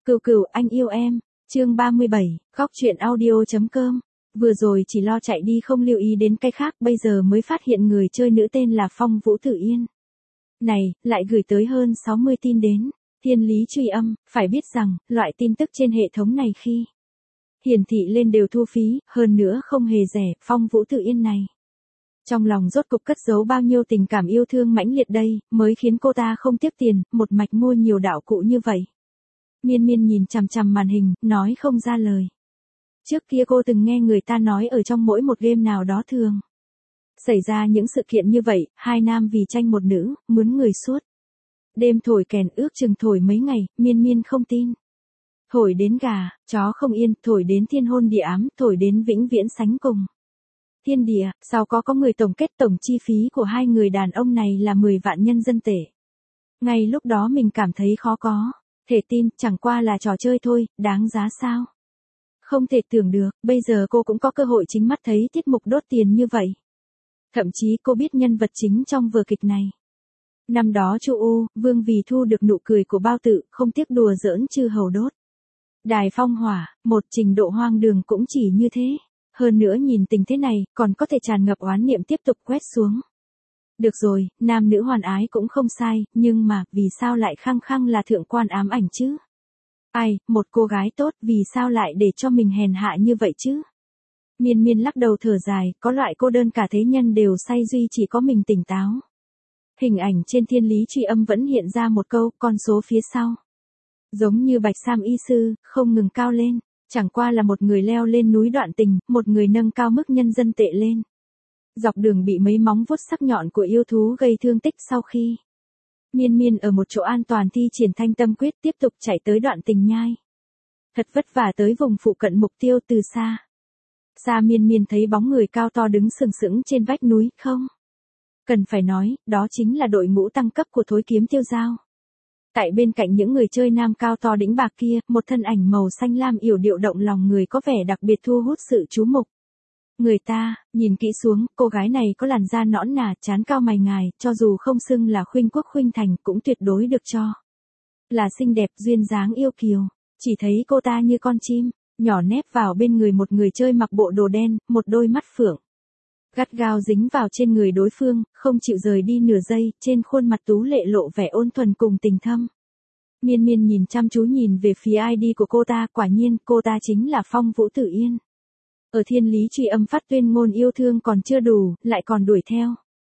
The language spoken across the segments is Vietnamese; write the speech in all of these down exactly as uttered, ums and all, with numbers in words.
Cừu cừu anh yêu em, chương ba mươi bảy, góc truyện audio.com. Vừa rồi chỉ lo chạy đi không lưu ý đến cái khác, bây giờ mới phát hiện người chơi nữ tên là Phong Vũ Tử Yên. Này, lại gửi tới hơn sáu mươi tin đến. Thiên lý truy âm, phải biết rằng, loại tin tức trên hệ thống này khi hiển thị lên đều thu phí, hơn nữa không hề rẻ. Phong Vũ Tử Yên này, trong lòng rốt cục cất giấu bao nhiêu tình cảm yêu thương mãnh liệt đây, mới khiến cô ta không tiếc tiền, một mạch mua nhiều đạo cụ như vậy. Miên Miên nhìn chằm chằm màn hình, nói không ra lời. Trước kia cô từng nghe người ta nói ở trong mỗi một game nào đó thường xảy ra những sự kiện như vậy, hai nam vì tranh một nữ, mướn người suốt đêm thổi kèn, ước chừng thổi mấy ngày. Miên Miên không tin. Thổi đến gà, chó không yên, thổi đến thiên hôn địa ám, thổi đến vĩnh viễn sánh cùng thiên địa. Sau có có người tổng kết tổng chi phí của hai người đàn ông này là mười vạn nhân dân tệ. Ngay lúc đó mình cảm thấy khó có thể tin, chẳng qua là trò chơi thôi, đáng giá sao? Không thể tưởng được, bây giờ cô cũng có cơ hội chính mắt thấy tiết mục đốt tiền như vậy. Thậm chí cô biết nhân vật chính trong vở kịch này. Năm đó Chu U, Vương vì thu được nụ cười của Bao Tự, không tiếc đùa giỡn chư hầu đốt đài phong hỏa, một trình độ hoang đường cũng chỉ như thế. Hơn nữa nhìn tình thế này, còn có thể tràn ngập oán niệm tiếp tục quét xuống. Được rồi, nam nữ hoàn ái cũng không sai, nhưng mà, vì sao lại khăng khăng là thượng quan ám ảnh chứ? Ai, một cô gái tốt, vì sao lại để cho mình hèn hạ như vậy chứ? Miên Miên lắc đầu thở dài, có loại cô đơn cả thế nhân đều say duy chỉ có mình tỉnh táo. Hình ảnh trên thiên lý truy âm vẫn hiện ra một câu, con số phía sau. Giống như bạch sam y sư, không ngừng cao lên. Chẳng qua là một người leo lên núi đoạn tình, một người nâng cao mức nhân dân tệ lên. Dọc đường bị mấy móng vuốt sắc nhọn của yêu thú gây thương tích. Sau khi Miên Miên ở một chỗ an toàn thi triển thanh tâm quyết, tiếp tục chạy tới đoạn tình nhai. Thật vất vả tới vùng phụ cận mục tiêu. Từ xa xa Miên Miên thấy bóng người cao to đứng sừng sững trên vách núi. Không cần phải nói, đó chính là đội ngũ tăng cấp của Thối Kiếm Tiêu Dao. Tại bên cạnh những người chơi nam cao to đĩnh bạc kia, một thân ảnh màu xanh lam yểu điệu động lòng người có vẻ đặc biệt thu hút sự chú mục. Người ta, nhìn kỹ xuống, cô gái này có làn da nõn nà, trán cao mày ngài, cho dù không xưng là khuynh quốc khuynh thành cũng tuyệt đối được cho là xinh đẹp, duyên dáng yêu kiều. Chỉ thấy cô ta như con chim, nhỏ nép vào bên người một người chơi mặc bộ đồ đen, một đôi mắt phượng gắt gao dính vào trên người đối phương, không chịu rời đi nửa giây. Trên khuôn mặt tú lệ lộ vẻ ôn thuần cùng tình thâm. Miên Miên nhìn chăm chú nhìn về phía i đê của cô ta, quả nhiên, cô ta chính là Phong Vũ Tử Yên. Ở thiên lý truy âm phát tuyên ngôn yêu thương còn chưa đủ, lại còn đuổi theo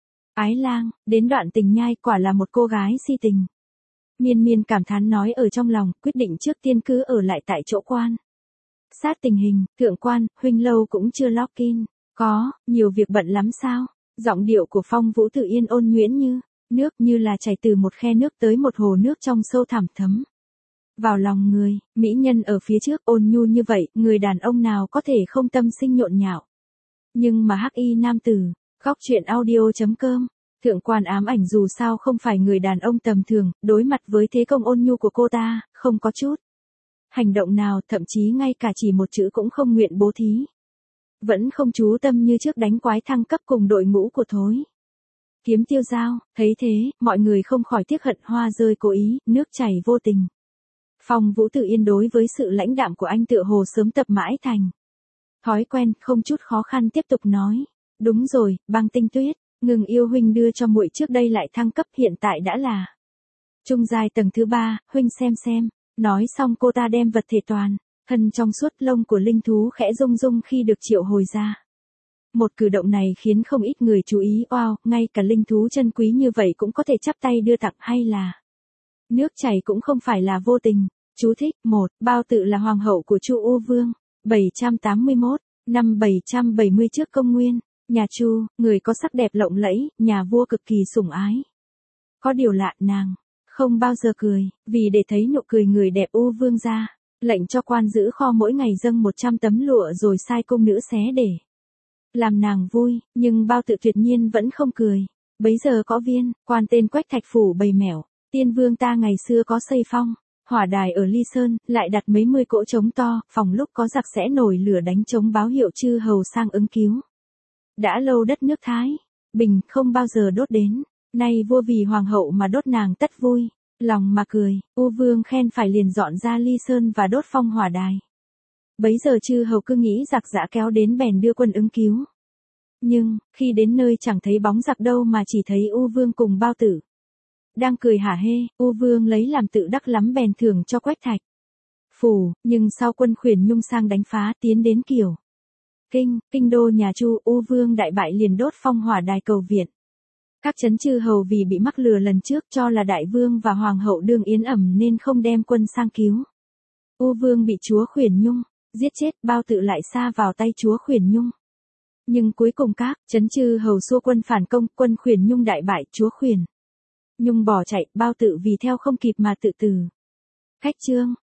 ái lang, đến đoạn tình nhai, quả là một cô gái si tình. Miên Miên cảm thán nói ở trong lòng, quyết định trước tiên cứ ở lại tại chỗ quan sát tình hình. Thượng quan, huynh lâu cũng chưa lock in. Có, nhiều việc bận lắm sao? Giọng điệu của Phong Vũ Tử Yên ôn nhuyễn như nước, như là chảy từ một khe nước tới một hồ nước trong sâu thẳm thấm vào lòng người. Mỹ nhân ở phía trước ôn nhu như vậy, người đàn ông nào có thể không tâm sinh nhộn nhạo. Nhưng mà hắc y nam tử, góc truyện audio.com. Thượng quan ám ảnh dù sao không phải người đàn ông tầm thường, đối mặt với thế công ôn nhu của cô ta, không có chút hành động nào, thậm chí ngay cả chỉ một chữ cũng không nguyện bố thí. Vẫn không chú tâm như trước đánh quái thăng cấp cùng đội ngũ của Thối Kiếm Tiêu Dao. Thấy thế, mọi người không khỏi tiếc hận, hoa rơi cố ý, nước chảy vô tình. Phong Vũ Tử Yên đối với sự lãnh đạm của anh tựa hồ sớm tập mãi thành thói quen, không chút khó khăn tiếp tục nói. Đúng rồi, Băng Tinh Tuyết, ngừng yêu huynh đưa cho muội trước đây lại thăng cấp, hiện tại đã là trung giai tầng thứ ba, huynh xem xem. Nói xong cô ta đem vật thể toàn thân trong suốt lông của linh thú khẽ rung rung khi được triệu hồi ra. Một cử động này khiến không ít người chú ý. Wow, ngay cả linh thú chân quý như vậy cũng có thể chắp tay đưa tặng, hay là nước chảy cũng không phải là vô tình. Chú thích: một. Bao Tự là hoàng hậu của Chu U Vương. bảy trăm tám mươi mốt, năm bảy trăm bảy mươi trước công nguyên. Nhà Chu, người có sắc đẹp lộng lẫy, nhà vua cực kỳ sủng ái. Có điều lạ, nàng không bao giờ cười, vì để thấy nụ cười người đẹp U Vương ra lệnh cho quan giữ kho mỗi ngày dâng một trăm tấm lụa rồi sai cung nữ xé để làm nàng vui, nhưng Bao Tự tuyệt nhiên vẫn không cười. Bấy giờ có viên quan tên Quách Thạch phủ bày mẻo, tiên vương ta ngày xưa có xây phong hỏa đài ở Ly Sơn, lại đặt mấy mươi cỗ trống to, phòng lúc có giặc sẽ nổi lửa đánh trống báo hiệu chư hầu sang ứng cứu. Đã lâu đất nước Thái Bình không bao giờ đốt đến, nay vua vì hoàng hậu mà đốt nàng tất vui. Lòng mà cười, U Vương khen phải liền dọn ra ly sơn và đốt phong hỏa đài. Bấy giờ chư hầu cứ nghĩ giặc giã kéo đến bèn đưa quân ứng cứu. Nhưng, khi đến nơi chẳng thấy bóng giặc đâu mà chỉ thấy U Vương cùng Bao Tử. Đang cười hả hê, U Vương lấy làm tự đắc lắm bèn thưởng cho quách thạch. Phù, nhưng sau quân Khuyển Nhung sang đánh phá tiến đến Kiểu. Kinh, kinh đô nhà Chu, U Vương đại bại liền đốt phong hỏa đài cầu viện. Các chấn chư hầu vì bị mắc lừa lần trước cho là đại vương và hoàng hậu đương yến ẩm nên không đem quân sang cứu. U Vương bị chúa Khuyển Nhung giết chết, Bao Tử lại sa vào tay chúa Khuyển Nhung. Nhưng cuối cùng các chấn chư hầu xua quân phản công, quân Khuyển Nhung đại bại, chúa Khuyển Nhung bỏ chạy, Bao Tử vì theo không kịp mà tự tử. Khách chương